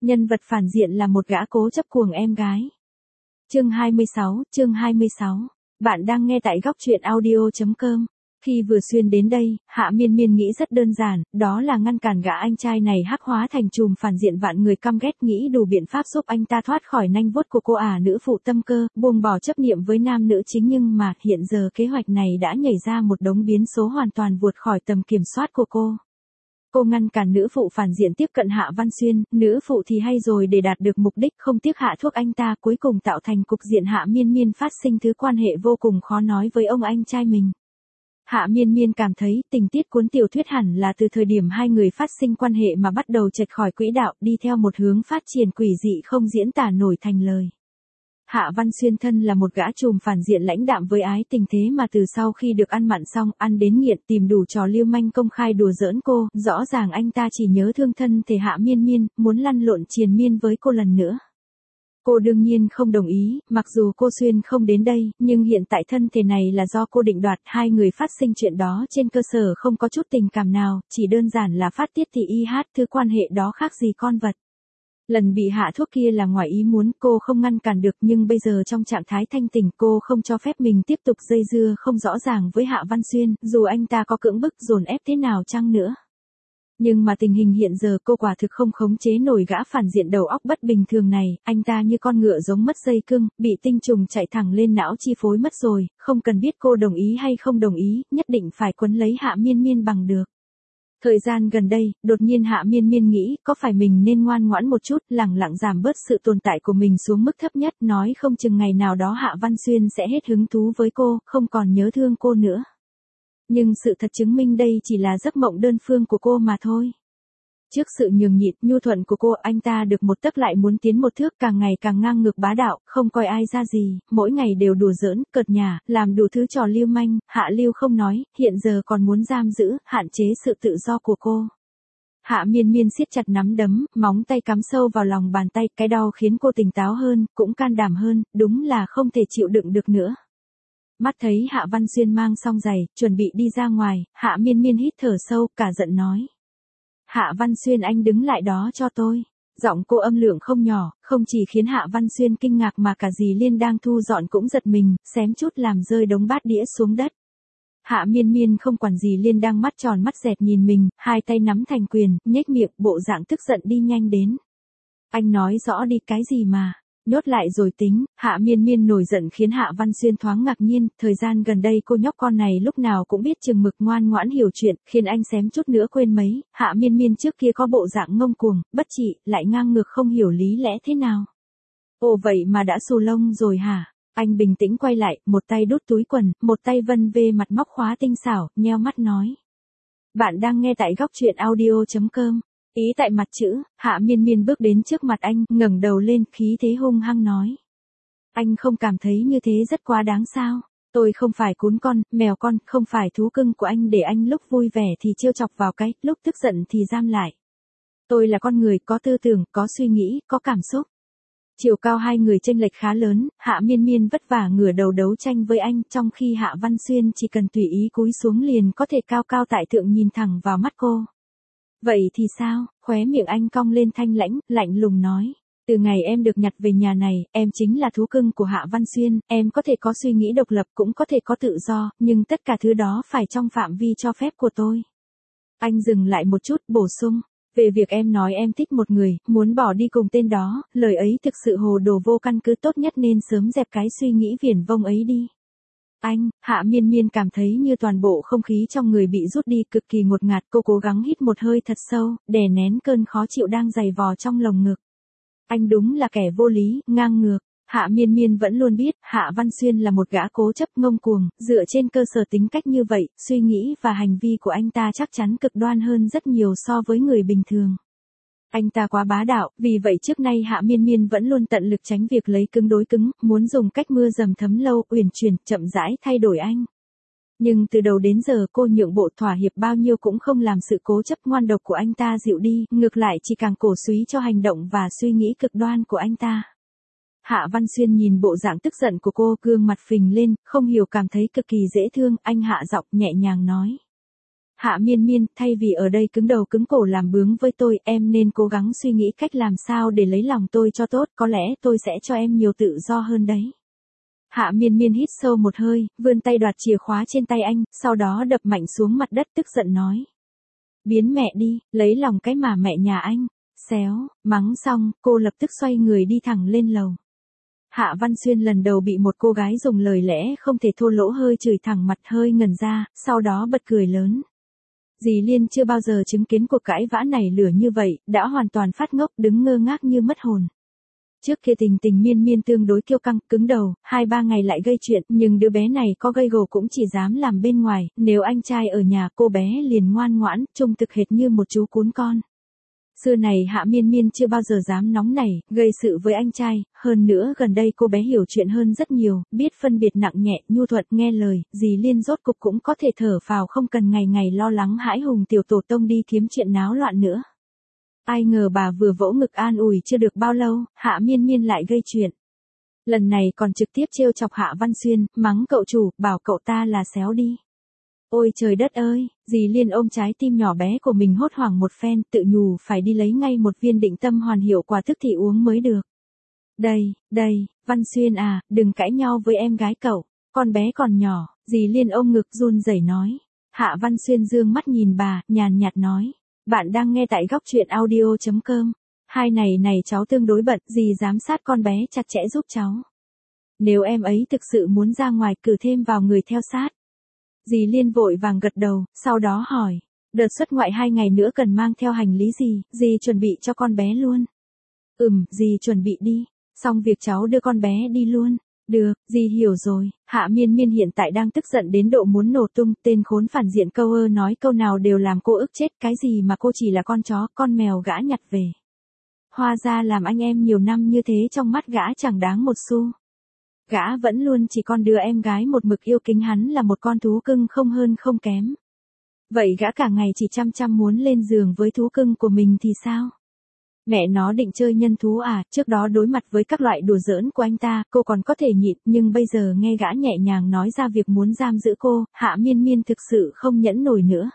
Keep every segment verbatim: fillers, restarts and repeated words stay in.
Nhân vật phản diện là một gã cố chấp cuồng em gái. Chương hai mươi sáu, chương hai mươi sáu. Bạn đang nghe tại góc truyện audio chấm com. Khi vừa xuyên đến đây, Hạ Miên Miên nghĩ rất đơn giản, đó là ngăn cản gã anh trai này hắc hóa thành trùm phản diện vạn người căm ghét, nghĩ đủ biện pháp giúp anh ta thoát khỏi nanh vuốt của cô ả nữ phụ tâm cơ, buông bỏ chấp niệm với nam nữ chính, nhưng mà hiện giờ kế hoạch này đã nhảy ra một đống biến số hoàn toàn vượt khỏi tầm kiểm soát của cô. Cô ngăn cản nữ phụ phản diện tiếp cận Hạ Văn Xuyên, nữ phụ thì hay rồi để đạt được mục đích không tiếc hạ thuốc anh ta, cuối cùng tạo thành cục diện Hạ Miên Miên phát sinh thứ quan hệ vô cùng khó nói với ông anh trai mình. Hạ Miên Miên cảm thấy tình tiết cuốn tiểu thuyết hẳn là từ thời điểm hai người phát sinh quan hệ mà bắt đầu chệch khỏi quỹ đạo, đi theo một hướng phát triển quỷ dị không diễn tả nổi thành lời. Hạ Văn Xuyên thân là một gã trùm phản diện lãnh đạm với ái tình, thế mà từ sau khi được ăn mặn xong, ăn đến nghiện, tìm đủ trò lưu manh công khai đùa giỡn cô, rõ ràng anh ta chỉ nhớ thương thân thể Hạ Miên Miên, muốn lăn lộn triền miên với cô lần nữa. Cô đương nhiên không đồng ý, mặc dù cô Xuyên không đến đây, nhưng hiện tại thân thể này là do cô định đoạt, hai người phát sinh chuyện đó trên cơ sở không có chút tình cảm nào, chỉ đơn giản là phát tiết thì y hát, thứ quan hệ đó khác gì con vật. Lần bị hạ thuốc kia là ngoài ý muốn, cô không ngăn cản được, nhưng bây giờ trong trạng thái thanh tỉnh, cô không cho phép mình tiếp tục dây dưa không rõ ràng với Hạ Văn Xuyên, dù anh ta có cưỡng bức dồn ép thế nào chăng nữa. Nhưng mà tình hình hiện giờ cô quả thực không khống chế nổi gã phản diện đầu óc bất bình thường này, anh ta như con ngựa giống mất dây cương, bị tinh trùng chạy thẳng lên não chi phối mất rồi, không cần biết cô đồng ý hay không đồng ý, nhất định phải quấn lấy Hạ Miên Miên bằng được. Thời gian gần đây, đột nhiên Hạ Miên Miên nghĩ, có phải mình nên ngoan ngoãn một chút, lẳng lặng giảm bớt sự tồn tại của mình xuống mức thấp nhất, nói không chừng ngày nào đó Hạ Văn Xuyên sẽ hết hứng thú với cô, không còn nhớ thương cô nữa. Nhưng sự thật chứng minh đây chỉ là giấc mộng đơn phương của cô mà thôi. Trước sự nhường nhịn, nhu thuận của cô, anh ta được một tấc lại muốn tiến một thước, càng ngày càng ngang ngược bá đạo, không coi ai ra gì, mỗi ngày đều đùa giỡn, cợt nhả, làm đủ thứ trò lưu manh, hạ lưu không nói, hiện giờ còn muốn giam giữ, hạn chế sự tự do của cô. Hạ Miên Miên siết chặt nắm đấm, móng tay cắm sâu vào lòng bàn tay, cái đau khiến cô tỉnh táo hơn, cũng can đảm hơn, đúng là không thể chịu đựng được nữa. Mắt thấy Hạ Văn Xuyên mang xong giày, chuẩn bị đi ra ngoài, Hạ Miên Miên hít thở sâu, cả giận nói. Hạ Văn Xuyên, anh đứng lại đó cho tôi. Giọng cô âm lượng không nhỏ, không chỉ khiến Hạ Văn Xuyên kinh ngạc mà cả dì Liên đang thu dọn cũng giật mình, xém chút làm rơi đống bát đĩa xuống đất. Hạ Miên Miên không quản dì Liên đang mắt tròn mắt dẹt nhìn mình, hai tay nắm thành quyền, nhếch miệng, bộ dạng tức giận đi nhanh đến. Anh nói rõ đi, cái gì mà nhốt lại rồi tính. Hạ Miên Miên nổi giận khiến Hạ Văn Xuyên thoáng ngạc nhiên, thời gian gần đây cô nhóc con này lúc nào cũng biết chừng mực, ngoan ngoãn hiểu chuyện, khiến anh xém chút nữa quên mấy. Hạ Miên Miên trước kia có bộ dạng ngông cuồng, bất trị, lại ngang ngược không hiểu lý lẽ thế nào. Ồ vậy mà đã xù lông rồi hả? Anh bình tĩnh quay lại, một tay đút túi quần, một tay vân về mặt móc khóa tinh xảo, nheo mắt nói. Bạn đang nghe tại góc truyện audio chấm com. Ý tại mặt chữ, Hạ Miên Miên bước đến trước mặt anh, ngẩng đầu lên, khí thế hung hăng nói. Anh không cảm thấy như thế rất quá đáng sao? Tôi không phải cún con, mèo con, không phải thú cưng của anh để anh lúc vui vẻ thì trêu chọc vào cái, lúc tức giận thì giam lại. Tôi là con người, có tư tưởng, có suy nghĩ, có cảm xúc. Chiều cao hai người chênh lệch khá lớn, Hạ Miên Miên vất vả ngửa đầu đấu tranh với anh, trong khi Hạ Văn Xuyên chỉ cần tùy ý cúi xuống liền có thể cao cao tại thượng nhìn thẳng vào mắt cô. Vậy thì sao? Khóe miệng anh cong lên thanh lãnh, lạnh lùng nói. Từ ngày em được nhặt về nhà này, em chính là thú cưng của Hạ Văn Xuyên, em có thể có suy nghĩ độc lập, cũng có thể có tự do, nhưng tất cả thứ đó phải trong phạm vi cho phép của tôi. Anh dừng lại một chút, bổ sung. Về việc em nói em thích một người, muốn bỏ đi cùng tên đó, lời ấy thực sự hồ đồ vô căn cứ, tốt nhất nên sớm dẹp cái suy nghĩ viển vông ấy đi. Anh, Hạ Miên Miên cảm thấy như toàn bộ không khí trong người bị rút đi, cực kỳ ngột ngạt, cô cố gắng hít một hơi thật sâu, đè nén cơn khó chịu đang dày vò trong lồng ngực. Anh đúng là kẻ vô lý, ngang ngược. Hạ Miên Miên vẫn luôn biết, Hạ Văn Xuyên là một gã cố chấp ngông cuồng, dựa trên cơ sở tính cách như vậy, suy nghĩ và hành vi của anh ta chắc chắn cực đoan hơn rất nhiều so với người bình thường. Anh ta quá bá đạo, vì vậy trước nay Hạ Miên Miên vẫn luôn tận lực tránh việc lấy cứng đối cứng, muốn dùng cách mưa dầm thấm lâu, uyển chuyển, chậm rãi thay đổi anh. Nhưng từ đầu đến giờ cô nhượng bộ thỏa hiệp bao nhiêu cũng không làm sự cố chấp ngoan độc của anh ta dịu đi, ngược lại chỉ càng cổ súy cho hành động và suy nghĩ cực đoan của anh ta. Hạ Văn Xuyên nhìn bộ dạng tức giận của cô, gương mặt phình lên, không hiểu cảm thấy cực kỳ dễ thương, anh hạ giọng nhẹ nhàng nói. Hạ Miên Miên, thay vì ở đây cứng đầu cứng cổ làm bướng với tôi, em nên cố gắng suy nghĩ cách làm sao để lấy lòng tôi cho tốt, có lẽ tôi sẽ cho em nhiều tự do hơn đấy. Hạ Miên Miên hít sâu một hơi, vươn tay đoạt chìa khóa trên tay anh, sau đó đập mạnh xuống mặt đất tức giận nói. Biến mẹ đi, lấy lòng cái mà mẹ nhà anh. Xéo, mắng xong, cô lập tức xoay người đi thẳng lên lầu. Hạ Văn Xuyên lần đầu bị một cô gái dùng lời lẽ không thể thô lỗ hơi chửi thẳng mặt hơi ngẩn ra, sau đó bật cười lớn. Dì Liên chưa bao giờ chứng kiến cuộc cãi vã này lửa như vậy, đã hoàn toàn phát ngốc đứng ngơ ngác như mất hồn. Trước kia Tình Tình Miên Miên tương đối kiêu căng, cứng đầu, hai ba ngày lại gây chuyện, nhưng đứa bé này có gây gổ cũng chỉ dám làm bên ngoài, nếu anh trai ở nhà cô bé liền ngoan ngoãn, trông thực hệt như một chú cún con. Xưa này Hạ Miên Miên chưa bao giờ dám nóng nảy, gây sự với anh trai, hơn nữa gần đây cô bé hiểu chuyện hơn rất nhiều, biết phân biệt nặng nhẹ, nhu thuận, nghe lời, dì Liên rốt cục cũng có thể thở phào không cần ngày ngày lo lắng hãi hùng tiểu tổ tông đi kiếm chuyện náo loạn nữa. Ai ngờ bà vừa vỗ ngực an ủi chưa được bao lâu, Hạ Miên Miên lại gây chuyện. Lần này còn trực tiếp trêu chọc Hạ Văn Xuyên, mắng cậu chủ, bảo cậu ta là xéo đi. Ôi trời đất ơi, dì Liên ôm trái tim nhỏ bé của mình hốt hoảng một phen, tự nhủ phải đi lấy ngay một viên định tâm hoàn hiệu quả thức thì uống mới được. Đây, đây, Văn Xuyên à, đừng cãi nhau với em gái cậu, con bé còn nhỏ, dì Liên ôm ngực run rẩy nói. Hạ Văn Xuyên dương mắt nhìn bà, nhàn nhạt nói. Bạn đang nghe tại góc truyện audio chấm com. Hai này này cháu tương đối bận, dì giám sát con bé chặt chẽ giúp cháu. Nếu em ấy thực sự muốn ra ngoài cử thêm vào người theo sát. Dì Liên vội vàng gật đầu, sau đó hỏi. Đợt xuất ngoại hai ngày nữa cần mang theo hành lý gì, dì chuẩn bị cho con bé luôn. Ừm, dì chuẩn bị đi. Xong việc cháu đưa con bé đi luôn. Được, dì hiểu rồi. Hạ Miên Miên hiện tại đang tức giận đến độ muốn nổ tung, tên khốn phản diện câu ơ nói câu nào đều làm cô ức chết, cái gì mà cô chỉ là con chó, con mèo gã nhặt về. Hóa ra làm anh em nhiều năm như thế trong mắt gã chẳng đáng một xu. Gã vẫn luôn chỉ con đứa em gái một mực yêu kính hắn là một con thú cưng không hơn không kém. Vậy gã cả ngày chỉ chăm chăm muốn lên giường với thú cưng của mình thì sao? Mẹ nó định chơi nhân thú à, trước đó đối mặt với các loại đùa giỡn của anh ta, cô còn có thể nhịn, nhưng bây giờ nghe gã nhẹ nhàng nói ra việc muốn giam giữ cô, Hạ Miên Miên thực sự không nhẫn nổi nữa.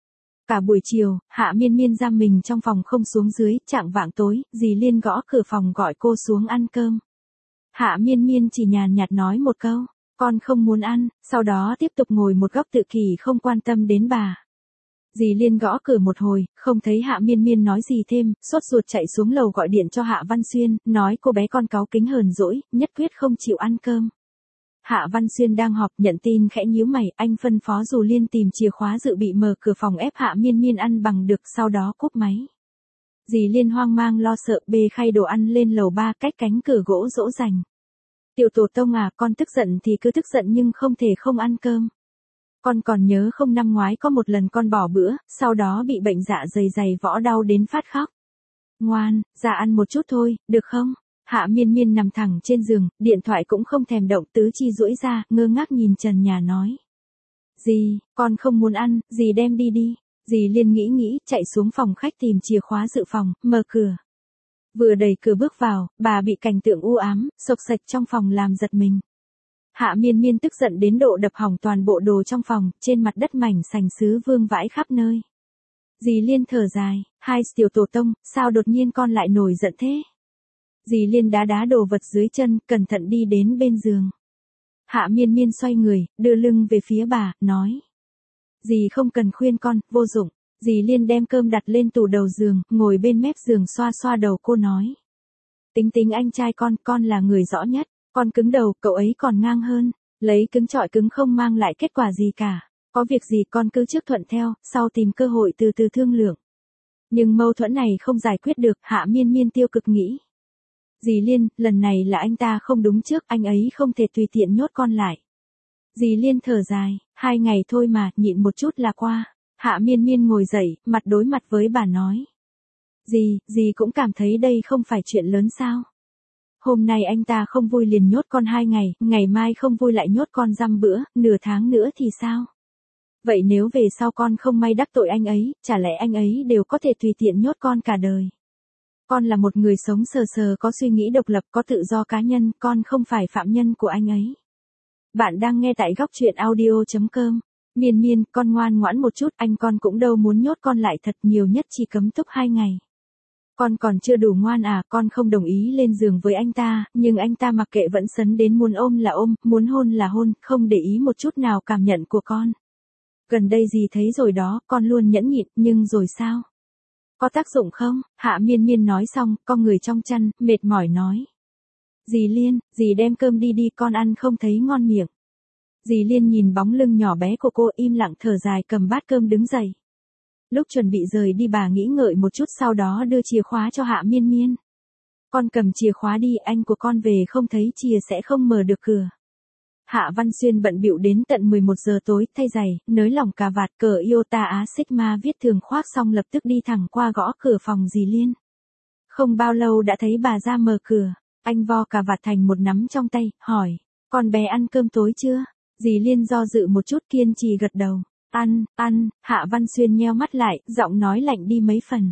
Cả buổi chiều, Hạ Miên Miên giam mình trong phòng không xuống dưới, chạng vạng tối, dì Liên gõ cửa phòng gọi cô xuống ăn cơm. Hạ Miên Miên chỉ nhàn nhạt nói một câu, con không muốn ăn, sau đó tiếp tục ngồi một góc tự kỷ không quan tâm đến bà. Dì Liên gõ cửa một hồi, không thấy Hạ Miên Miên nói gì thêm, sốt ruột chạy xuống lầu gọi điện cho Hạ Văn Xuyên, nói cô bé con cáu kính hờn dỗi, nhất quyết không chịu ăn cơm. Hạ Văn Xuyên đang họp, nhận tin khẽ nhíu mày, anh phân phó dù Liên tìm chìa khóa dự bị mở cửa phòng ép Hạ Miên Miên ăn bằng được, sau đó cúp máy. Dì Liên hoang mang lo sợ bê khay đồ ăn lên lầu ba cách cánh cửa gỗ dỗ dành. Tiểu tổ tông à, con tức giận thì cứ tức giận nhưng không thể không ăn cơm. Con còn nhớ không năm ngoái có một lần con bỏ bữa, sau đó bị bệnh dạ dày dày võ đau đến phát khóc. Ngoan, ra ăn một chút thôi, được không? Hạ Miên Miên nằm thẳng trên giường, điện thoại cũng không thèm động, tứ chi duỗi ra, ngơ ngác nhìn trần nhà nói. Dì, con không muốn ăn, dì đem đi đi. Dì Liên nghĩ nghĩ, chạy xuống phòng khách tìm chìa khóa dự phòng, mở cửa. Vừa đẩy cửa bước vào, bà bị cảnh tượng u ám, xộc xệch trong phòng làm giật mình. Hạ Miên Miên tức giận đến độ đập hỏng toàn bộ đồ trong phòng, trên mặt đất mảnh sành sứ vương vãi khắp nơi. Dì Liên thở dài, hai tiểu tổ tông, sao đột nhiên con lại nổi giận thế? Dì Liên đá đá đồ vật dưới chân, cẩn thận đi đến bên giường. Hạ Miên Miên xoay người, đưa lưng về phía bà, nói. Dì không cần khuyên con, vô dụng. Dì Liên đem cơm đặt lên tủ đầu giường, ngồi bên mép giường xoa xoa đầu cô nói. Tính tính anh trai con, con là người rõ nhất. Con cứng đầu, cậu ấy còn ngang hơn. Lấy cứng chọi cứng không mang lại kết quả gì cả. Có việc gì con cứ trước thuận theo, sau tìm cơ hội từ từ thương lượng. Nhưng mâu thuẫn này không giải quyết được, Hạ Miên Miên tiêu cực nghĩ. Dì Liên, lần này là anh ta không đúng trước, anh ấy không thể tùy tiện nhốt con lại. Dì Liên thở dài, hai ngày thôi mà, nhịn một chút là qua. Hạ Miên Miên ngồi dậy, mặt đối mặt với bà nói. Dì, dì cũng cảm thấy đây không phải chuyện lớn sao. Hôm nay anh ta không vui liền nhốt con hai ngày, ngày mai không vui lại nhốt con dăm bữa, nửa tháng nữa thì sao? Vậy nếu về sau con không may đắc tội anh ấy, chả lẽ anh ấy đều có thể tùy tiện nhốt con cả đời? Con là một người sống sờ sờ có suy nghĩ độc lập, có tự do cá nhân, con không phải phạm nhân của anh ấy. Bạn đang nghe tại góc truyện audio chấm com. Miên miên, con ngoan ngoãn một chút, anh con cũng đâu muốn nhốt con lại thật, nhiều nhất chỉ cấm túc hai ngày. Con còn chưa đủ ngoan à, con không đồng ý lên giường với anh ta, nhưng anh ta mặc kệ vẫn sấn đến, muốn ôm là ôm, muốn hôn là hôn, không để ý một chút nào cảm nhận của con. Gần đây dì thấy rồi đó, con luôn nhẫn nhịn, nhưng rồi sao? Có tác dụng không? Hạ Miên Miên nói xong, con người trong chăn, mệt mỏi nói. Dì Liên, dì đem cơm đi đi, con ăn không thấy ngon miệng. Dì Liên nhìn bóng lưng nhỏ bé của cô, im lặng thở dài, cầm bát cơm đứng dậy. Lúc chuẩn bị rời đi bà nghĩ ngợi một chút, sau đó đưa chìa khóa cho Hạ Miên Miên. Con cầm chìa khóa đi, anh của con về không thấy chìa sẽ không mở được cửa. Hạ Văn Xuyên bận bịu đến tận mười một giờ tối, thay giày, nới lỏng cà vạt, cờ Iota Á Sigma viết thường khoác xong lập tức đi thẳng qua gõ cửa phòng dì Liên. Không bao lâu đã thấy bà ra mở cửa, anh vo cà vạt thành một nắm trong tay, hỏi, con bé ăn cơm tối chưa? Dì Liên do dự một chút, kiên trì gật đầu. Ăn, ăn, Hạ Văn Xuyên nheo mắt lại, giọng nói lạnh đi mấy phần.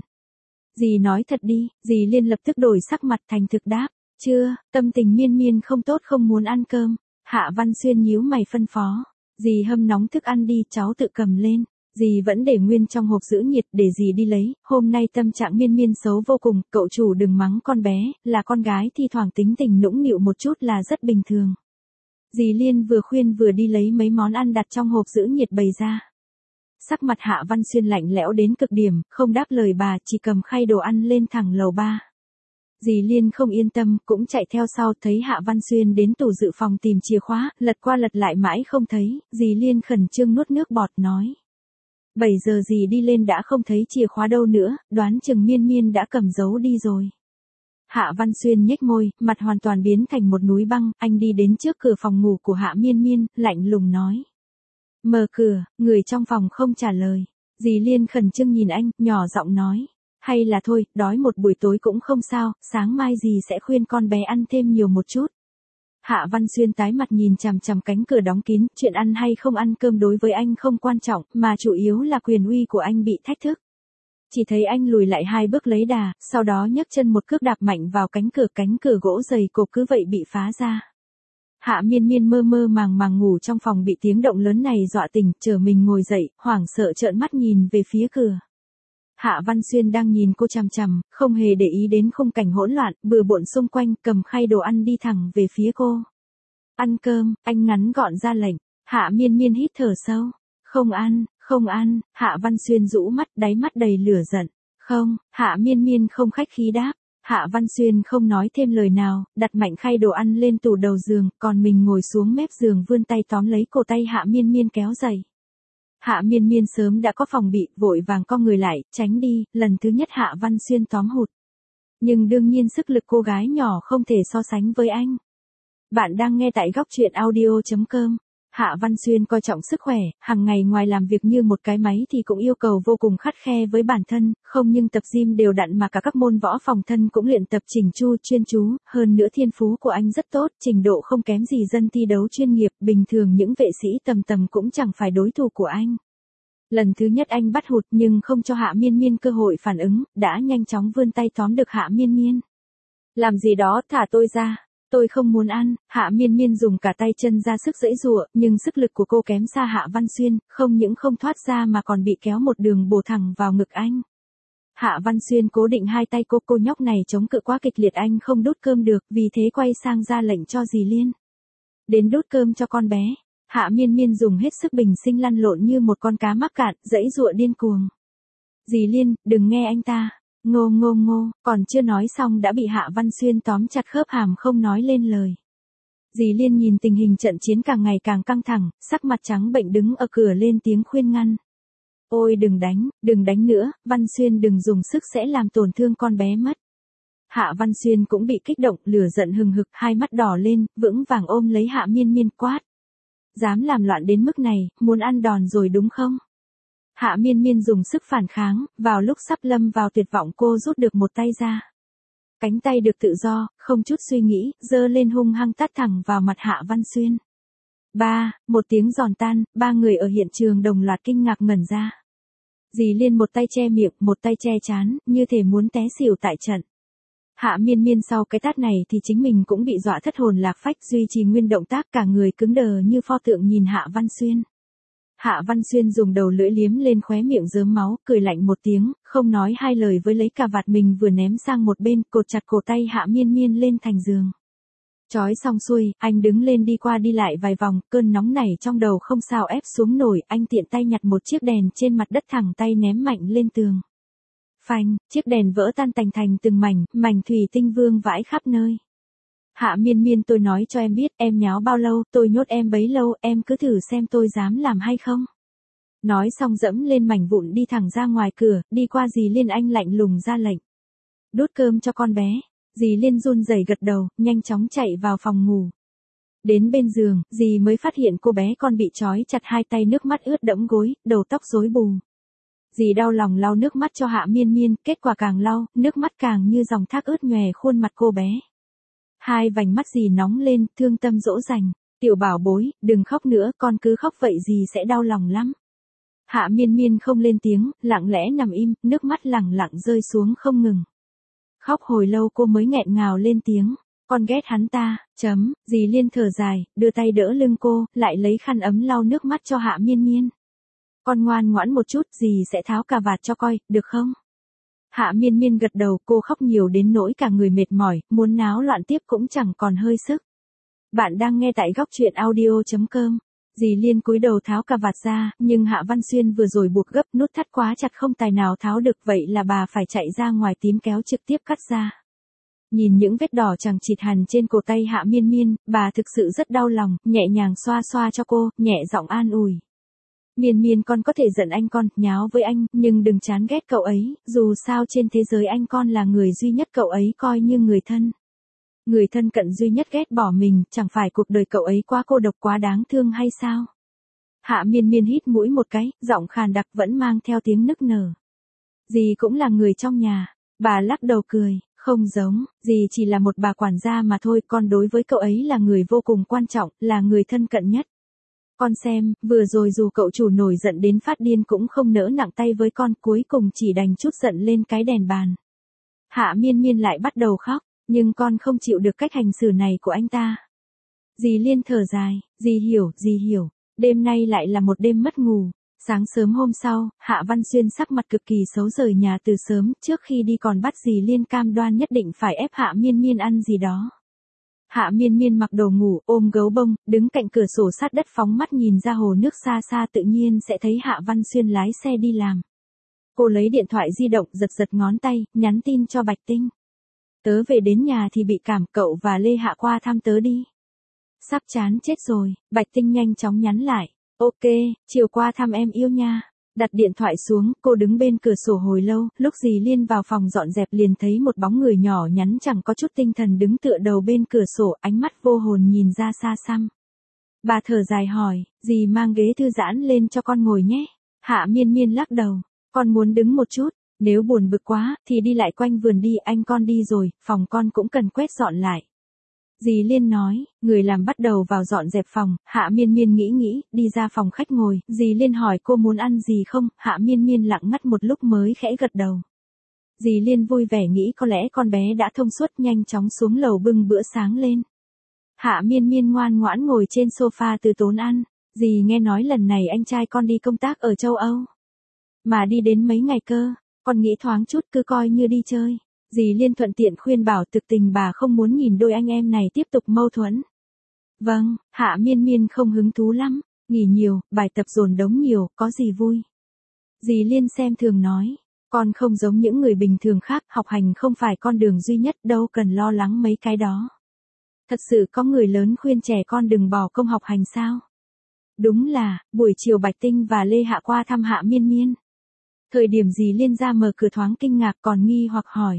Dì nói thật đi, dì Liên lập tức đổi sắc mặt, thành thực đáp. Chưa, tâm tình Miên Miên không tốt, không muốn ăn cơm. Hạ Văn Xuyên nhíu mày phân phó. Dì hâm nóng thức ăn đi, cháu tự cầm lên. Dì vẫn để nguyên trong hộp giữ nhiệt, để dì đi lấy. Hôm nay tâm trạng Miên Miên xấu vô cùng, cậu chủ đừng mắng con bé, là con gái thi thoảng tính tình nũng nịu một chút là rất bình thường. Dì Liên vừa khuyên vừa đi lấy mấy món ăn đặt trong hộp giữ nhiệt bày ra. Sắc mặt Hạ Văn Xuyên lạnh lẽo đến cực điểm, không đáp lời bà, chỉ cầm khay đồ ăn lên thẳng lầu ba. Dì Liên không yên tâm, cũng chạy theo sau, thấy Hạ Văn Xuyên đến tủ dự phòng tìm chìa khóa, lật qua lật lại mãi không thấy, dì Liên khẩn trương nuốt nước bọt nói. bảy giờ dì đi lên đã không thấy chìa khóa đâu nữa, đoán chừng Miên Miên đã cầm giấu đi rồi. Hạ Văn Xuyên nhếch môi, mặt hoàn toàn biến thành một núi băng, anh đi đến trước cửa phòng ngủ của Hạ Miên Miên, lạnh lùng nói. Mở cửa, người trong phòng không trả lời. Dì Liên khẩn trương nhìn anh, nhỏ giọng nói. Hay là thôi, đói một buổi tối cũng không sao, sáng mai dì sẽ khuyên con bé ăn thêm nhiều một chút. Hạ Văn Xuyên tái mặt nhìn chằm chằm cánh cửa đóng kín, chuyện ăn hay không ăn cơm đối với anh không quan trọng, mà chủ yếu là quyền uy của anh bị thách thức. Chỉ thấy anh lùi lại hai bước lấy đà, sau đó nhấc chân một cước đạp mạnh vào cánh cửa, cánh cửa gỗ dày cộp cứ vậy bị phá ra. Hạ Miên Miên mơ mơ màng màng ngủ trong phòng bị tiếng động lớn này dọa tỉnh, trở mình ngồi dậy, hoảng sợ trợn mắt nhìn về phía cửa. Hạ Văn Xuyên đang nhìn cô chằm chằm, không hề để ý đến khung cảnh hỗn loạn, bừa bộn xung quanh, cầm khay đồ ăn đi thẳng về phía cô. Ăn cơm, anh ngắn gọn ra lệnh. Hạ Miên Miên hít thở sâu. Không ăn, không ăn, Hạ Văn Xuyên rũ mắt, đáy mắt đầy lửa giận. Không, Hạ Miên Miên không khách khí đáp. Hạ Văn Xuyên không nói thêm lời nào, đặt mạnh khay đồ ăn lên tủ đầu giường, còn mình ngồi xuống mép giường vươn tay tóm lấy cổ tay Hạ Miên Miên kéo dậy. Hạ Miên Miên sớm đã có phòng bị, vội vàng co người lại, tránh đi, lần thứ nhất Hạ Văn Xuyên tóm hụt. Nhưng đương nhiên sức lực cô gái nhỏ không thể so sánh với anh. Bạn đang nghe tại góc truyện audio chấm com. Hạ Văn Xuyên coi trọng sức khỏe, hàng ngày ngoài làm việc như một cái máy thì cũng yêu cầu vô cùng khắt khe với bản thân, không nhưng tập gym đều đặn mà cả các môn võ phòng thân cũng luyện tập chỉnh chu, chuyên chú, hơn nữa thiên phú của anh rất tốt, trình độ không kém gì dân thi đấu chuyên nghiệp, bình thường những vệ sĩ tầm tầm cũng chẳng phải đối thủ của anh. Lần thứ nhất anh bắt hụt nhưng không cho Hạ Miên Miên cơ hội phản ứng, đã nhanh chóng vươn tay tóm được Hạ Miên Miên. Làm gì đó, thả tôi ra. Tôi không muốn ăn. Hạ Miên Miên dùng cả tay chân ra sức giãy giụa, nhưng sức lực của cô kém xa Hạ Văn Xuyên, không những không thoát ra mà còn bị kéo một đường bổ thẳng vào ngực anh. Hạ Văn Xuyên cố định hai tay cô, cô nhóc này chống cự quá kịch liệt, anh không đút cơm được, vì thế quay sang ra lệnh cho dì Liên. Đến đút cơm cho con bé. Hạ Miên Miên dùng hết sức bình sinh lăn lộn như một con cá mắc cạn, giãy giụa điên cuồng. Dì Liên, đừng nghe anh ta. Ngô ngô ngô, còn chưa nói xong đã bị Hạ Văn Xuyên tóm chặt khớp hàm không nói lên lời. Dì Liên nhìn tình hình trận chiến càng ngày càng căng thẳng, sắc mặt trắng bệnh đứng ở cửa lên tiếng khuyên ngăn. Ôi đừng đánh, đừng đánh nữa, Văn Xuyên đừng dùng sức sẽ làm tổn thương con bé mất. Hạ Văn Xuyên cũng bị kích động, lửa giận hừng hực, hai mắt đỏ lên, vững vàng ôm lấy Hạ Miên Miên quát. Dám làm loạn đến mức này, muốn ăn đòn rồi đúng không? Hạ Miên Miên dùng sức phản kháng, vào lúc sắp lâm vào tuyệt vọng cô rút được một tay ra. Cánh tay được tự do, không chút suy nghĩ, giơ lên hung hăng tát thẳng vào mặt Hạ Văn Xuyên. Ba, một tiếng giòn tan, ba người ở hiện trường đồng loạt kinh ngạc ngẩn ra. Dì Liên một tay che miệng, một tay che trán, như thể muốn té xỉu tại trận. Hạ Miên Miên sau cái tát này thì chính mình cũng bị dọa thất hồn lạc phách, duy trì nguyên động tác, cả người cứng đờ như pho tượng nhìn Hạ Văn Xuyên. Hạ Văn Xuyên dùng đầu lưỡi liếm lên khóe miệng rớm máu, cười lạnh một tiếng, không nói hai lời với lấy cà vạt mình vừa ném sang một bên, cột chặt cổ tay Hạ Miên Miên lên thành giường. Chói xong xuôi, anh đứng lên đi qua đi lại vài vòng, cơn nóng nảy trong đầu không sao ép xuống nổi, anh tiện tay nhặt một chiếc đèn trên mặt đất thẳng tay ném mạnh lên tường. Phanh, chiếc đèn vỡ tan tành thành từng mảnh, mảnh thủy tinh vương vãi khắp nơi. Hạ Miên Miên, tôi nói cho em biết, em nháo bao lâu, tôi nhốt em bấy lâu, em cứ thử xem tôi dám làm hay không. Nói xong dẫm lên mảnh vụn đi thẳng ra ngoài cửa, đi qua dì Liên, anh lạnh lùng ra lệnh. Đút cơm cho con bé. Dì Liên run rẩy gật đầu, nhanh chóng chạy vào phòng ngủ. Đến bên giường, dì mới phát hiện cô bé con bị trói chặt hai tay, nước mắt ướt đẫm gối, đầu tóc rối bù. Dì đau lòng lau nước mắt cho Hạ Miên Miên, kết quả càng lau, nước mắt càng như dòng thác ướt nhòe khuôn mặt cô bé. Hai vành mắt dì nóng lên, thương tâm dỗ dành. Tiểu bảo bối, đừng khóc nữa, con cứ khóc vậy dì sẽ đau lòng lắm. Hạ Miên Miên không lên tiếng, lặng lẽ nằm im, nước mắt lẳng lặng rơi xuống không ngừng. Khóc hồi lâu cô mới nghẹn ngào lên tiếng. Con ghét hắn ta, chấm, dì Liên thở dài, đưa tay đỡ lưng cô, lại lấy khăn ấm lau nước mắt cho Hạ Miên Miên. Con ngoan ngoãn một chút, dì sẽ tháo cà vạt cho coi, được không? Hạ Miên Miên gật đầu, cô khóc nhiều đến nỗi cả người mệt mỏi, muốn náo loạn tiếp cũng chẳng còn hơi sức. Bạn đang nghe tại góc truyện audio chấm com. Dì Liên cúi đầu tháo cà vạt ra, nhưng Hạ Văn Xuyên vừa rồi buộc gấp nút thắt quá chặt không tài nào tháo được, vậy là bà phải chạy ra ngoài tím kéo trực tiếp cắt ra. Nhìn những vết đỏ chằng chịt hằn trên cổ tay Hạ Miên Miên, bà thực sự rất đau lòng, nhẹ nhàng xoa xoa cho cô, nhẹ giọng an ủi. Miên Miên, con có thể giận anh con, nháo với anh, nhưng đừng chán ghét cậu ấy, dù sao trên thế giới anh con là người duy nhất cậu ấy coi như người thân. Người thân cận duy nhất ghét bỏ mình, chẳng phải cuộc đời cậu ấy quá cô độc quá đáng thương hay sao? Hạ Miên Miên hít mũi một cái, giọng khàn đặc vẫn mang theo tiếng nức nở. Dì cũng là người trong nhà, bà lắc đầu cười, không giống, dì chỉ là một bà quản gia mà thôi, con đối với cậu ấy là người vô cùng quan trọng, là người thân cận nhất. Con xem, vừa rồi dù cậu chủ nổi giận đến phát điên cũng không nỡ nặng tay với con, cuối cùng chỉ đành trút giận lên cái đèn bàn. Hạ Miên Miên lại bắt đầu khóc, nhưng con không chịu được cách hành xử này của anh ta. Dì Liên thở dài, dì hiểu, dì hiểu, đêm nay lại là một đêm mất ngủ. Sáng sớm hôm sau, Hạ Văn Xuyên sắc mặt cực kỳ xấu, rời nhà từ sớm, trước khi đi còn bắt dì Liên cam đoan nhất định phải ép Hạ Miên Miên ăn gì đó. Hạ Miên Miên mặc đồ ngủ, ôm gấu bông, đứng cạnh cửa sổ sát đất phóng mắt nhìn ra hồ nước xa xa, tự nhiên sẽ thấy Hạ Văn Xuyên lái xe đi làm. Cô lấy điện thoại di động giật giật ngón tay, nhắn tin cho Bạch Tinh. Tớ về đến nhà thì bị cảm, cậu và Lê Hạ qua thăm tớ đi. Sắp chán chết rồi, Bạch Tinh nhanh chóng nhắn lại. Ok, chiều qua thăm em yêu nha. Đặt điện thoại xuống, cô đứng bên cửa sổ hồi lâu, lúc dì Liên vào phòng dọn dẹp liền thấy một bóng người nhỏ nhắn chẳng có chút tinh thần đứng tựa đầu bên cửa sổ, ánh mắt vô hồn nhìn ra xa xăm. Bà thở dài hỏi, dì mang ghế thư giãn lên cho con ngồi nhé. Hạ Miên Miên lắc đầu, con muốn đứng một chút, nếu buồn bực quá, thì đi lại quanh vườn đi, anh con đi rồi, phòng con cũng cần quét dọn lại. Dì Liên nói, người làm bắt đầu vào dọn dẹp phòng, Hạ Miên Miên nghĩ nghĩ, đi ra phòng khách ngồi, dì Liên hỏi cô muốn ăn gì không, Hạ Miên Miên lặng ngắt một lúc mới khẽ gật đầu. Dì Liên vui vẻ nghĩ có lẽ con bé đã thông suốt, nhanh chóng xuống lầu bưng bữa sáng lên. Hạ Miên Miên ngoan ngoãn ngồi trên sofa từ tốn ăn, dì nghe nói lần này anh trai con đi công tác ở châu Âu. Mà đi đến mấy ngày cơ, con nghĩ thoáng chút cứ coi như đi chơi. Dì Liên thuận tiện khuyên bảo, thực tình bà không muốn nhìn đôi anh em này tiếp tục mâu thuẫn. Vâng, Hạ Miên Miên không hứng thú lắm, nghỉ nhiều, bài tập dồn đống nhiều, có gì vui. Dì Liên xem thường nói, con không giống những người bình thường khác, học hành không phải con đường duy nhất, đâu cần lo lắng mấy cái đó. Thật sự có người lớn khuyên trẻ con đừng bỏ công học hành sao? Đúng là, buổi chiều Bạch Tinh và Lê Hạ qua thăm Hạ Miên Miên. Thời điểm dì Liên ra mở cửa thoáng kinh ngạc còn nghi hoặc hỏi.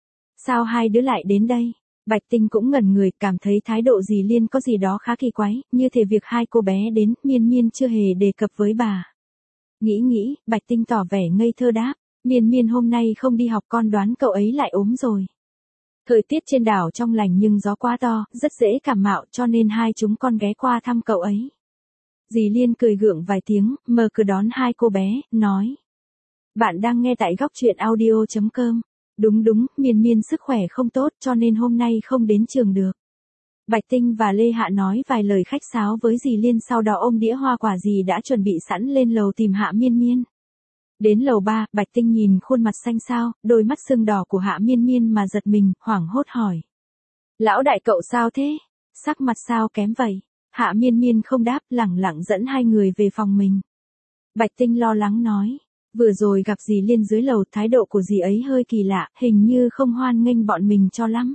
Sao hai đứa lại đến đây? Bạch Tinh cũng ngẩn người, cảm thấy thái độ dì Liên có gì đó khá kỳ quái, như thể việc hai cô bé đến, Miên Miên chưa hề đề cập với bà. Nghĩ nghĩ, Bạch Tinh tỏ vẻ ngây thơ đáp, Miên Miên hôm nay không đi học, con đoán cậu ấy lại ốm rồi. Thời tiết trên đảo trong lành nhưng gió quá to, rất dễ cảm mạo, cho nên hai chúng con ghé qua thăm cậu ấy. Dì Liên cười gượng vài tiếng, mở cửa đón hai cô bé, nói. Bạn đang nghe tại góc truyện audio chấm com. Đúng đúng, Miên Miên sức khỏe không tốt cho nên hôm nay không đến trường được. Bạch Tinh và Lê Hạ nói vài lời khách sáo với dì Liên, sau đó ôm đĩa hoa quả dì đã chuẩn bị sẵn lên lầu tìm Hạ Miên Miên. Đến lầu ba, Bạch Tinh nhìn khuôn mặt xanh xao, đôi mắt sưng đỏ của Hạ Miên Miên mà giật mình, hoảng hốt hỏi. Lão đại cậu sao thế? Sắc mặt sao kém vậy? Hạ Miên Miên không đáp, lẳng lặng dẫn hai người về phòng mình. Bạch Tinh lo lắng nói. Vừa rồi gặp dì Liên dưới lầu, thái độ của dì ấy hơi kỳ lạ, hình như không hoan nghênh bọn mình cho lắm.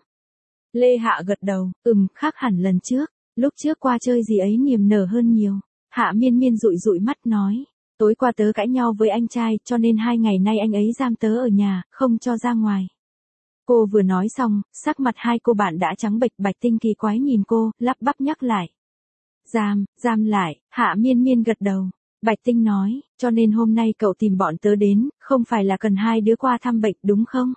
Lê Hạ gật đầu, ừm, khác hẳn lần trước, lúc trước qua chơi dì ấy niềm nở hơn nhiều. Hạ Miên Miên dụi dụi mắt nói, tối qua tớ cãi nhau với anh trai, cho nên hai ngày nay anh ấy giam tớ ở nhà, không cho ra ngoài. Cô vừa nói xong, sắc mặt hai cô bạn đã trắng bệch. Bạch Tinh kỳ quái nhìn cô, lắp bắp nhắc lại. Giam, giam lại, Hạ Miên Miên gật đầu. Bạch Tinh nói, cho nên hôm nay cậu tìm bọn tớ đến, không phải là cần hai đứa qua thăm bệnh đúng không?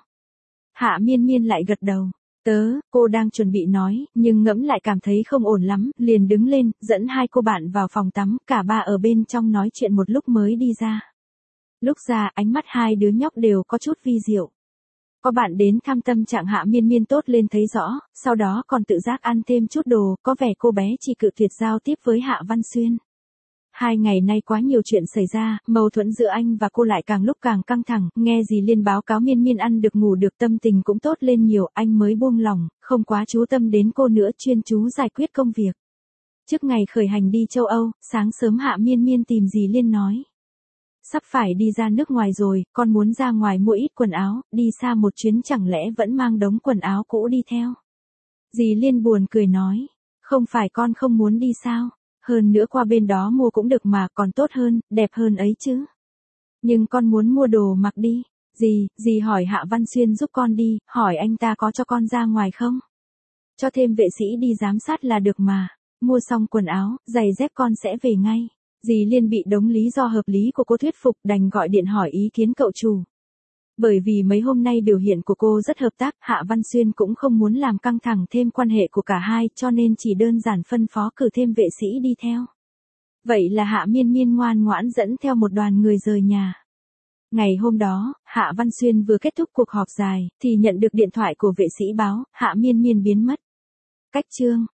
Hạ Miên Miên lại gật đầu. Tớ, cô đang chuẩn bị nói, nhưng ngẫm lại cảm thấy không ổn lắm, liền đứng lên, dẫn hai cô bạn vào phòng tắm, cả ba ở bên trong nói chuyện một lúc mới đi ra. Lúc ra, ánh mắt hai đứa nhóc đều có chút vi diệu. Có bạn đến thăm tâm trạng Hạ Miên Miên tốt lên thấy rõ, sau đó còn tự giác ăn thêm chút đồ, có vẻ cô bé chỉ cự tuyệt giao tiếp với Hạ Văn Xuyên. Hai ngày nay quá nhiều chuyện xảy ra, mâu thuẫn giữa anh và cô lại càng lúc càng căng thẳng, nghe dì Liên báo cáo Miên Miên ăn được ngủ được, tâm tình cũng tốt lên nhiều, anh mới buông lòng, không quá chú tâm đến cô nữa, chuyên chú giải quyết công việc. Trước ngày khởi hành đi châu Âu, sáng sớm Hạ Miên Miên tìm dì Liên nói. Sắp phải đi ra nước ngoài rồi, con muốn ra ngoài mua ít quần áo, đi xa một chuyến chẳng lẽ vẫn mang đống quần áo cũ đi theo. Dì Liên buồn cười nói, không phải con không muốn đi sao? Hơn nữa qua bên đó mua cũng được mà, còn tốt hơn, đẹp hơn ấy chứ. Nhưng con muốn mua đồ mặc đi. Dì, dì hỏi Hạ Văn Xuyên giúp con đi, hỏi anh ta có cho con ra ngoài không? Cho thêm vệ sĩ đi giám sát là được mà. Mua xong quần áo, giày dép con sẽ về ngay. Dì Liên bị đống lý do hợp lý của cô thuyết phục, đành gọi điện hỏi ý kiến cậu chủ. Bởi vì mấy hôm nay biểu hiện của cô rất hợp tác, Hạ Văn Xuyên cũng không muốn làm căng thẳng thêm quan hệ của cả hai, cho nên chỉ đơn giản phân phó cử thêm vệ sĩ đi theo. Vậy là Hạ Miên Miên ngoan ngoãn dẫn theo một đoàn người rời nhà. Ngày hôm đó, Hạ Văn Xuyên vừa kết thúc cuộc họp dài, thì nhận được điện thoại của vệ sĩ báo, Hạ Miên Miên biến mất. Cách chương